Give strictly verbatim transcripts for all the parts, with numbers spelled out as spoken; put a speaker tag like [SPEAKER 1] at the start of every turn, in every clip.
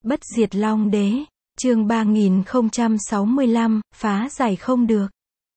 [SPEAKER 1] Bất diệt long đế, chương ba nghìn không trăm sáu mươi lăm, phá giải không được.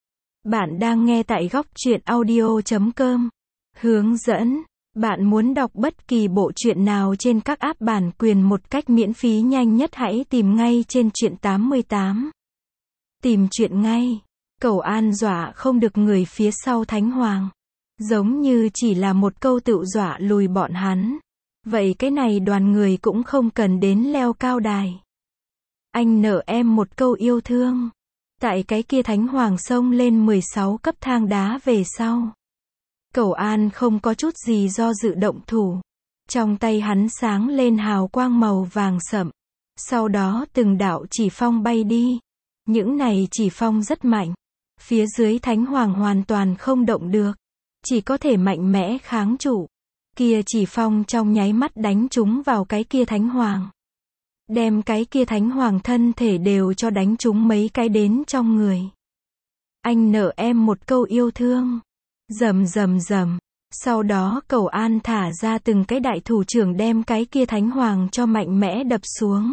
[SPEAKER 1] Bạn đang nghe tại góc truyện audio chấm com. Hướng dẫn, bạn muốn đọc bất kỳ bộ truyện nào trên các app bản quyền một cách miễn phí nhanh nhất hãy tìm ngay trên truyện tám mươi tám. Tìm truyện ngay. Cầu an dọa không được người phía sau Thánh Hoàng. Giống như chỉ là một câu tự dọa lùi bọn hắn. Vậy cái này đoàn người cũng không cần đến leo cao đài. Anh nợ em một câu yêu thương. Tại cái kia Thánh Hoàng xông lên mười sáu cấp thang đá về sau. Cầu an không có chút gì do dự động thủ. Trong tay hắn sáng lên hào quang màu vàng sậm. Sau đó từng đạo chỉ phong bay đi. Những này chỉ phong rất mạnh. Phía dưới Thánh Hoàng hoàn toàn không động được. Chỉ có thể mạnh mẽ kháng trụ. Kia chỉ phong trong nháy mắt đánh trúng vào cái kia Thánh Hoàng. Đem cái kia Thánh Hoàng thân thể đều cho đánh trúng mấy cái đến trong người. Anh nợ em một câu yêu thương. Rầm rầm rầm. Sau đó Cầu An thả ra từng cái đại thủ trưởng đem cái kia Thánh Hoàng cho mạnh mẽ đập xuống.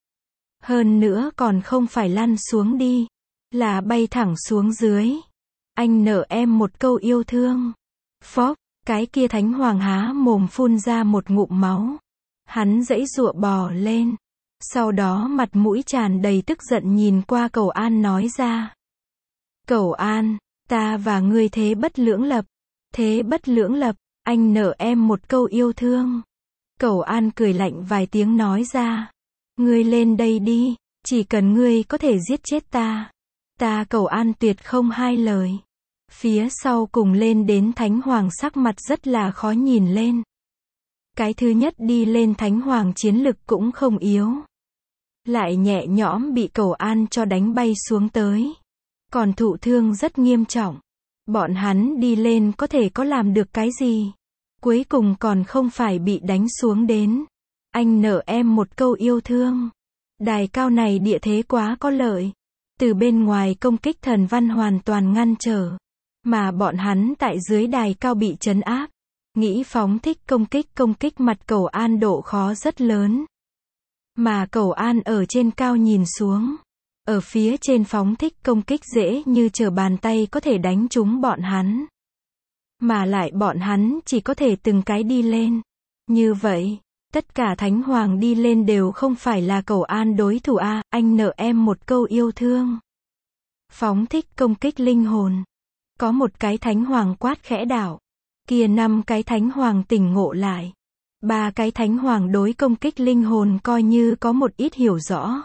[SPEAKER 1] Hơn nữa còn không phải lăn xuống đi. Là bay thẳng xuống dưới. Anh nợ em một câu yêu thương. Phốc. Cái kia Thánh Hoàng há mồm phun ra một ngụm máu. Hắn giãy giụa bò lên. Sau đó mặt mũi tràn đầy tức giận nhìn qua Cầu An nói ra. Cầu An, ta và ngươi thế bất lưỡng lập. Thế bất lưỡng lập, anh nợ em một câu yêu thương. Cầu An cười lạnh vài tiếng nói ra. Ngươi lên đây đi, chỉ cần ngươi có thể giết chết ta. Ta Cầu An tuyệt không hai lời. Phía sau cùng lên đến Thánh Hoàng sắc mặt rất là khó nhìn lên. Cái thứ nhất đi lên Thánh Hoàng chiến lực cũng không yếu. Lại nhẹ nhõm bị Cầu An cho đánh bay xuống tới. Còn thụ thương rất nghiêm trọng. Bọn hắn đi lên có thể có làm được cái gì? Cuối cùng còn không phải bị đánh xuống đến. Anh nợ em một câu yêu thương. Đài cao này địa thế quá có lợi. Từ bên ngoài công kích thần văn hoàn toàn ngăn trở. Mà bọn hắn tại dưới đài cao bị trấn áp. Nghĩ phóng thích công kích công kích mặt Cầu An độ khó rất lớn. Mà Cầu An ở trên cao nhìn xuống. Ở phía trên phóng thích công kích dễ như trở bàn tay có thể đánh trúng bọn hắn. Mà lại bọn hắn chỉ có thể từng cái đi lên. Như vậy, tất cả Thánh Hoàng đi lên đều không phải là Cầu An đối thủ a, anh nợ em một câu yêu thương. Phóng thích công kích linh hồn. Có một cái Thánh Hoàng quát khẽ đảo. Kia năm cái Thánh Hoàng tỉnh ngộ lại. Ba cái Thánh Hoàng đối công kích linh hồn coi như có một ít hiểu rõ.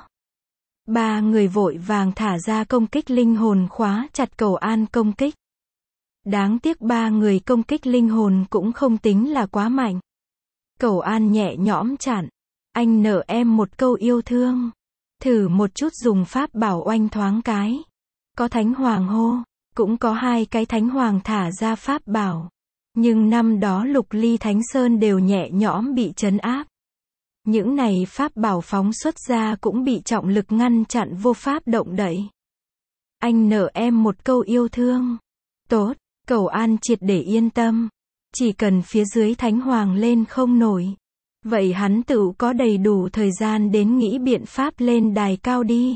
[SPEAKER 1] Ba người vội vàng thả ra công kích linh hồn khóa chặt Cầu An công kích. Đáng tiếc ba người công kích linh hồn cũng không tính là quá mạnh. Cầu An nhẹ nhõm chặn. Anh nợ em một câu yêu thương. Thử một chút dùng pháp bảo oanh thoáng cái. Có Thánh Hoàng hô. Cũng có hai cái Thánh Hoàng thả ra pháp bảo. Nhưng năm đó Lục Ly Thánh Sơn đều nhẹ nhõm bị trấn áp. Những này pháp bảo phóng xuất ra cũng bị trọng lực ngăn chặn vô pháp động đậy. Anh nợ em một câu yêu thương. Tốt, Cầu An triệt để yên tâm. Chỉ cần phía dưới Thánh Hoàng lên không nổi. Vậy hắn tự có đầy đủ thời gian đến nghĩ biện pháp lên đài cao đi.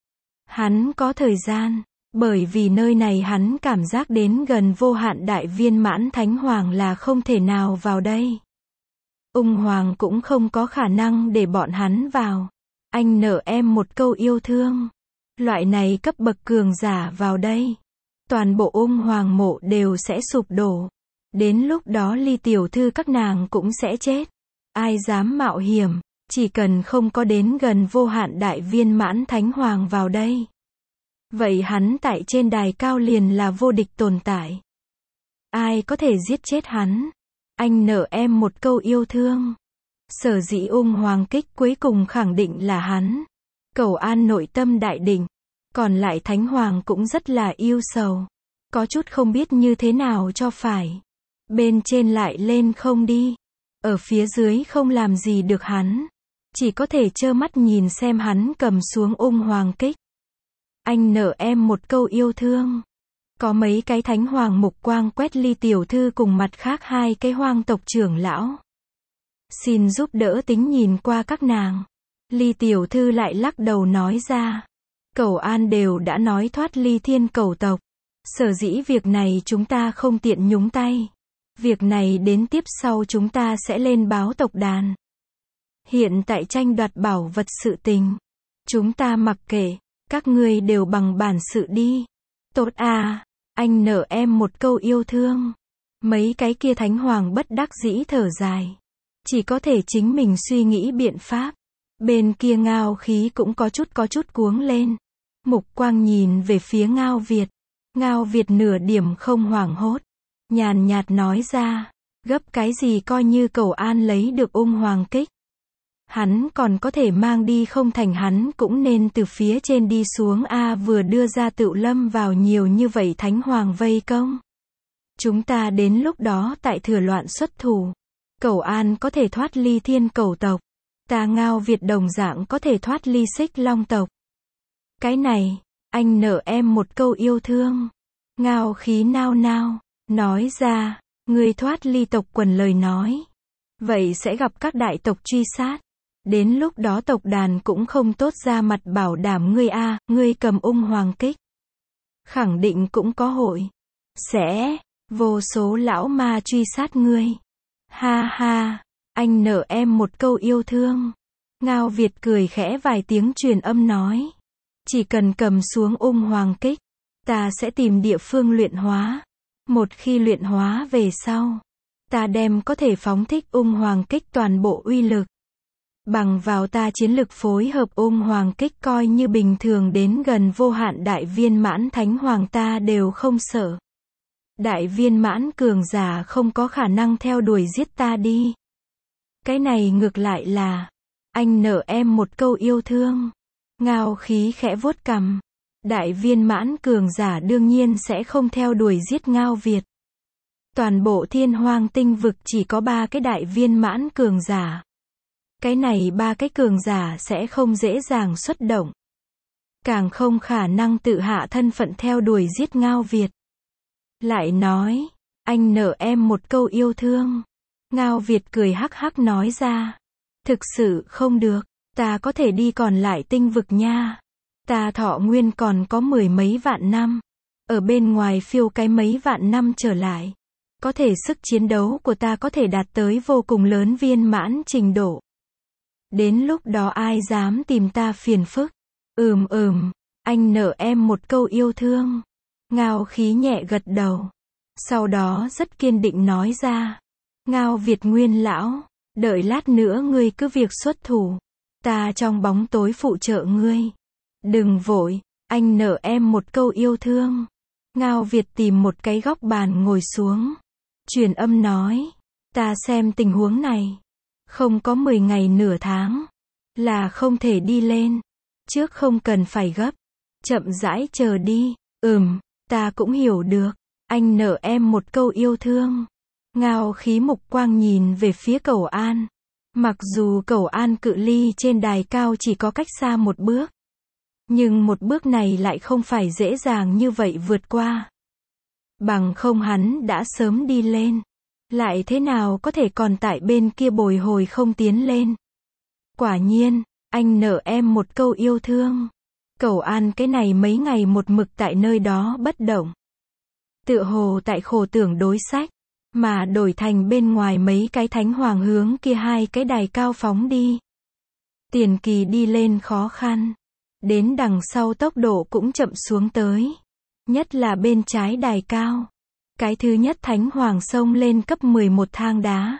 [SPEAKER 1] Hắn có thời gian. Bởi vì nơi này hắn cảm giác đến gần vô hạn đại viên mãn Thánh Hoàng là không thể nào vào đây. Ung Hoàng cũng không có khả năng để bọn hắn vào. Anh nợ em một câu yêu thương. Loại này cấp bậc cường giả vào đây. Toàn bộ Ung Hoàng mộ đều sẽ sụp đổ. Đến lúc đó Ly tiểu thư các nàng cũng sẽ chết. Ai dám mạo hiểm, chỉ cần không có đến gần vô hạn đại viên mãn Thánh Hoàng vào đây. Vậy hắn tại trên đài cao liền là vô địch tồn tại. Ai có thể giết chết hắn? Anh nợ em một câu yêu thương. Sở dĩ Ung Hoàng kích cuối cùng khẳng định là hắn. Cầu An nội tâm đại định. Còn lại Thánh Hoàng cũng rất là yêu sầu. Có chút không biết như thế nào cho phải. Bên trên lại lên không đi. Ở phía dưới không làm gì được hắn. Chỉ có thể trơ mắt nhìn xem hắn cầm xuống Ung Hoàng kích. Anh nợ em một câu yêu thương. Có mấy cái Thánh Hoàng mục quang quét Ly tiểu thư cùng mặt khác hai cái hoang tộc trưởng lão. Xin giúp đỡ tính nhìn qua các nàng. Ly tiểu thư lại lắc đầu nói ra. Cẩu An đều đã nói thoát ly thiên cẩu tộc. Sở dĩ việc này chúng ta không tiện nhúng tay. Việc này đến tiếp sau chúng ta sẽ lên báo tộc đàn. Hiện tại tranh đoạt bảo vật sự tình. Chúng ta mặc kệ, các ngươi đều bằng bản sự đi. Tốt à, anh nợ em một câu yêu thương. Mấy cái kia thánh hoàng bất đắc dĩ thở dài. Chỉ có thể chính mình suy nghĩ biện pháp. Bên kia Ngao Khí cũng có chút có chút cuống lên. Mục quang nhìn về phía Ngao Việt. Ngao Việt nửa điểm không hoảng hốt. Nhàn nhạt nói ra. Gấp cái gì coi như Cẩu An lấy được ung hoàng kích. Hắn còn có thể mang đi không thành hắn cũng nên từ phía trên đi xuống a vừa đưa ra Tựu lâm vào nhiều như vậy thánh hoàng vây công. Chúng ta đến lúc đó tại thừa loạn xuất thủ. Cẩu An có thể thoát ly thiên cẩu tộc. Ta Ngao Việt đồng dạng có thể thoát ly Xích Long tộc. Cái này, anh nợ em một câu yêu thương. Ngao Khí nao nao, nói ra, người thoát ly tộc quần lời nói. Vậy sẽ gặp các đại tộc truy sát. Đến lúc đó tộc đàn cũng không tốt ra mặt bảo đảm ngươi a, ngươi cầm ung hoàng kích. Khẳng định cũng có hội. Sẽ, vô số lão ma truy sát ngươi. Ha ha, anh nợ em một câu yêu thương. Ngao Việt cười khẽ vài tiếng truyền âm nói. Chỉ cần cầm xuống ung hoàng kích, ta sẽ tìm địa phương luyện hóa. Một khi luyện hóa về sau, ta đem có thể phóng thích ung hoàng kích toàn bộ uy lực. Bằng vào ta chiến lực phối hợp ung hoàng kích coi như bình thường đến gần vô hạn đại viên mãn thánh hoàng ta đều không sợ. Đại viên mãn cường giả không có khả năng theo đuổi giết ta đi. Cái này ngược lại là, anh nợ em một câu yêu thương. Ngao Khí khẽ vuốt cằm. Đại viên mãn cường giả đương nhiên sẽ không theo đuổi giết Ngao Việt. Toàn bộ thiên hoang tinh vực chỉ có ba cái đại viên mãn cường giả. Cái này ba cái cường giả sẽ không dễ dàng xuất động. Càng không khả năng tự hạ thân phận theo đuổi giết Ngao Việt. Lại nói, anh nợ em một câu yêu thương. Ngao Việt cười hắc hắc nói ra. Thực sự không được, ta có thể đi còn lại tinh vực nha. Ta thọ nguyên còn có mười mấy vạn năm. Ở bên ngoài phiêu cái mấy vạn năm trở lại. Có thể sức chiến đấu của ta có thể đạt tới vô cùng lớn viên mãn trình độ. Đến lúc đó ai dám tìm ta phiền phức. Ừm ừm, anh nợ em một câu yêu thương. Ngao Khí nhẹ gật đầu. Sau đó rất kiên định nói ra. Ngao Việt nguyên lão, đợi lát nữa ngươi cứ việc xuất thủ. Ta trong bóng tối phụ trợ ngươi. Đừng vội, anh nợ em một câu yêu thương. Ngao Việt tìm một cái góc bàn ngồi xuống. Truyền âm nói. Ta xem tình huống này. Không có mười ngày nửa tháng. Là không thể đi lên. Trước không cần phải gấp. Chậm rãi chờ đi. Ừm, ta cũng hiểu được. Anh nợ em một câu yêu thương. Ngao Khí mục quang nhìn về phía Cẩu An. Mặc dù Cẩu An cự ly trên đài cao chỉ có cách xa một bước. Nhưng một bước này lại không phải dễ dàng như vậy vượt qua. Bằng không hắn đã sớm đi lên. Lại thế nào có thể còn tại bên kia bồi hồi không tiến lên. Quả nhiên, anh nợ em một câu yêu thương. Cẩu An cái này mấy ngày một mực tại nơi đó bất động. Tựa hồ tại khổ tưởng đối sách. Mà đổi thành bên ngoài mấy cái thánh hoàng hướng kia hai cái đài cao phóng đi. Tiền kỳ đi lên khó khăn. Đến đằng sau tốc độ cũng chậm xuống tới. Nhất là bên trái đài cao. Cái thứ nhất thánh hoàng xông lên cấp mười một thang đá.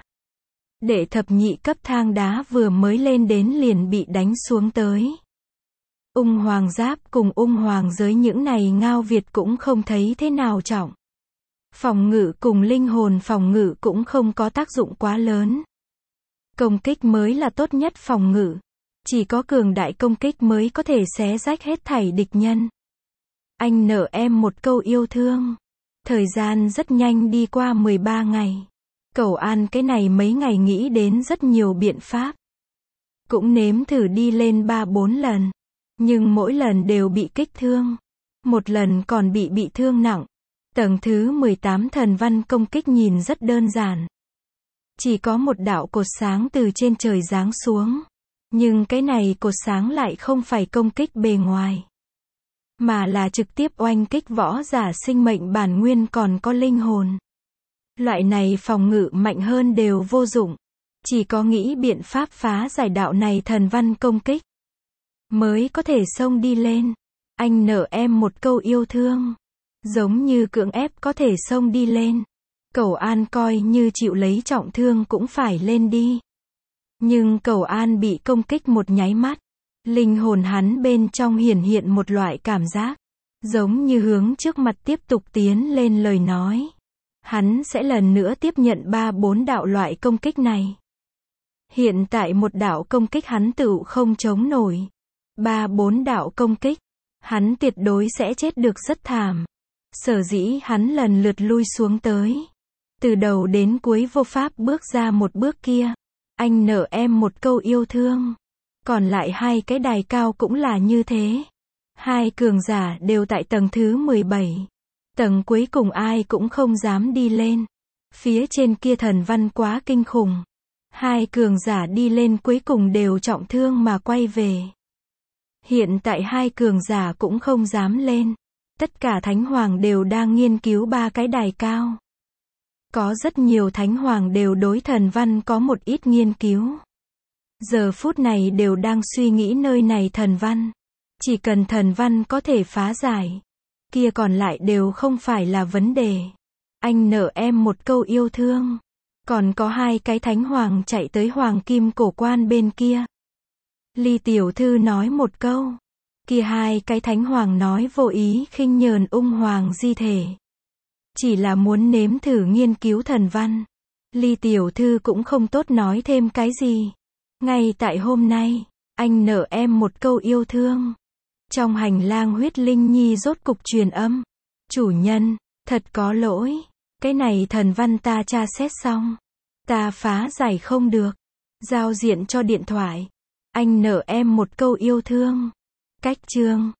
[SPEAKER 1] Đệ thập nhị cấp thang đá vừa mới lên đến liền bị đánh xuống tới. Ung hoàng giáp cùng ung hoàng giới những này Ngao Việt cũng không thấy thế nào trọng. Phòng ngự cùng linh hồn phòng ngự cũng không có tác dụng quá lớn. Công kích mới là tốt nhất phòng ngự. Chỉ có cường đại công kích mới có thể xé rách hết thảy địch nhân. Anh nợ em một câu yêu thương. Thời gian rất nhanh đi qua mười ba ngày. Cẩu An cái này mấy ngày nghĩ đến rất nhiều biện pháp. Cũng nếm thử đi lên ba bốn lần. Nhưng mỗi lần đều bị kích thương. Một lần còn bị bị thương nặng. Tầng thứ mười tám thần văn công kích nhìn rất đơn giản. Chỉ có một đạo cột sáng từ trên trời giáng xuống. Nhưng cái này cột sáng lại không phải công kích bề ngoài, mà là trực tiếp oanh kích võ giả sinh mệnh bản nguyên còn có linh hồn. Loại này phòng ngự mạnh hơn đều vô dụng. Chỉ có nghĩ biện pháp phá giải đạo này thần văn công kích, mới có thể xông đi lên. Anh nợ em một câu yêu thương. Giống như cưỡng ép có thể xông đi lên. Cẩu An coi như chịu lấy trọng thương cũng phải lên đi. Nhưng Cẩu An bị công kích một nháy mắt. Linh hồn hắn bên trong hiển hiện một loại cảm giác. Giống như hướng trước mặt tiếp tục tiến lên lời nói. Hắn sẽ lần nữa tiếp nhận ba bốn đạo loại công kích này. Hiện tại một đạo công kích hắn tự không chống nổi. Ba bốn đạo công kích, hắn tuyệt đối sẽ chết được rất thảm. Sở dĩ hắn lần lượt lui xuống tới. Từ đầu đến cuối vô pháp bước ra một bước kia. Anh nợ em một câu yêu thương. Còn lại hai cái đài cao cũng là như thế. Hai cường giả đều tại tầng thứ mười bảy. Tầng cuối cùng ai cũng không dám đi lên. Phía trên kia thần văn quá kinh khủng. Hai cường giả đi lên cuối cùng đều trọng thương mà quay về. Hiện tại hai cường giả cũng không dám lên. Tất cả thánh hoàng đều đang nghiên cứu ba cái đài cao. Có rất nhiều thánh hoàng đều đối thần văn có một ít nghiên cứu. Giờ phút này đều đang suy nghĩ nơi này thần văn. Chỉ cần thần văn có thể phá giải, kia còn lại đều không phải là vấn đề. Anh nợ em một câu yêu thương. Còn có hai cái thánh hoàng chạy tới hoàng kim cổ quan bên kia. Ly tiểu thư nói một câu. Kia hai cái thánh hoàng nói vô ý khinh nhờn ung hoàng di thể. Chỉ là muốn nếm thử nghiên cứu thần văn. Ly tiểu thư cũng không tốt nói thêm cái gì. Ngay tại hôm nay, anh nợ em một câu yêu thương. Trong hành lang huyết linh nhi rốt cục truyền âm. Chủ nhân, thật có lỗi. Cái này thần văn ta tra xét xong. Ta phá giải không được. Giao diện cho điện thoại. Anh nợ em một câu yêu thương. Cách chương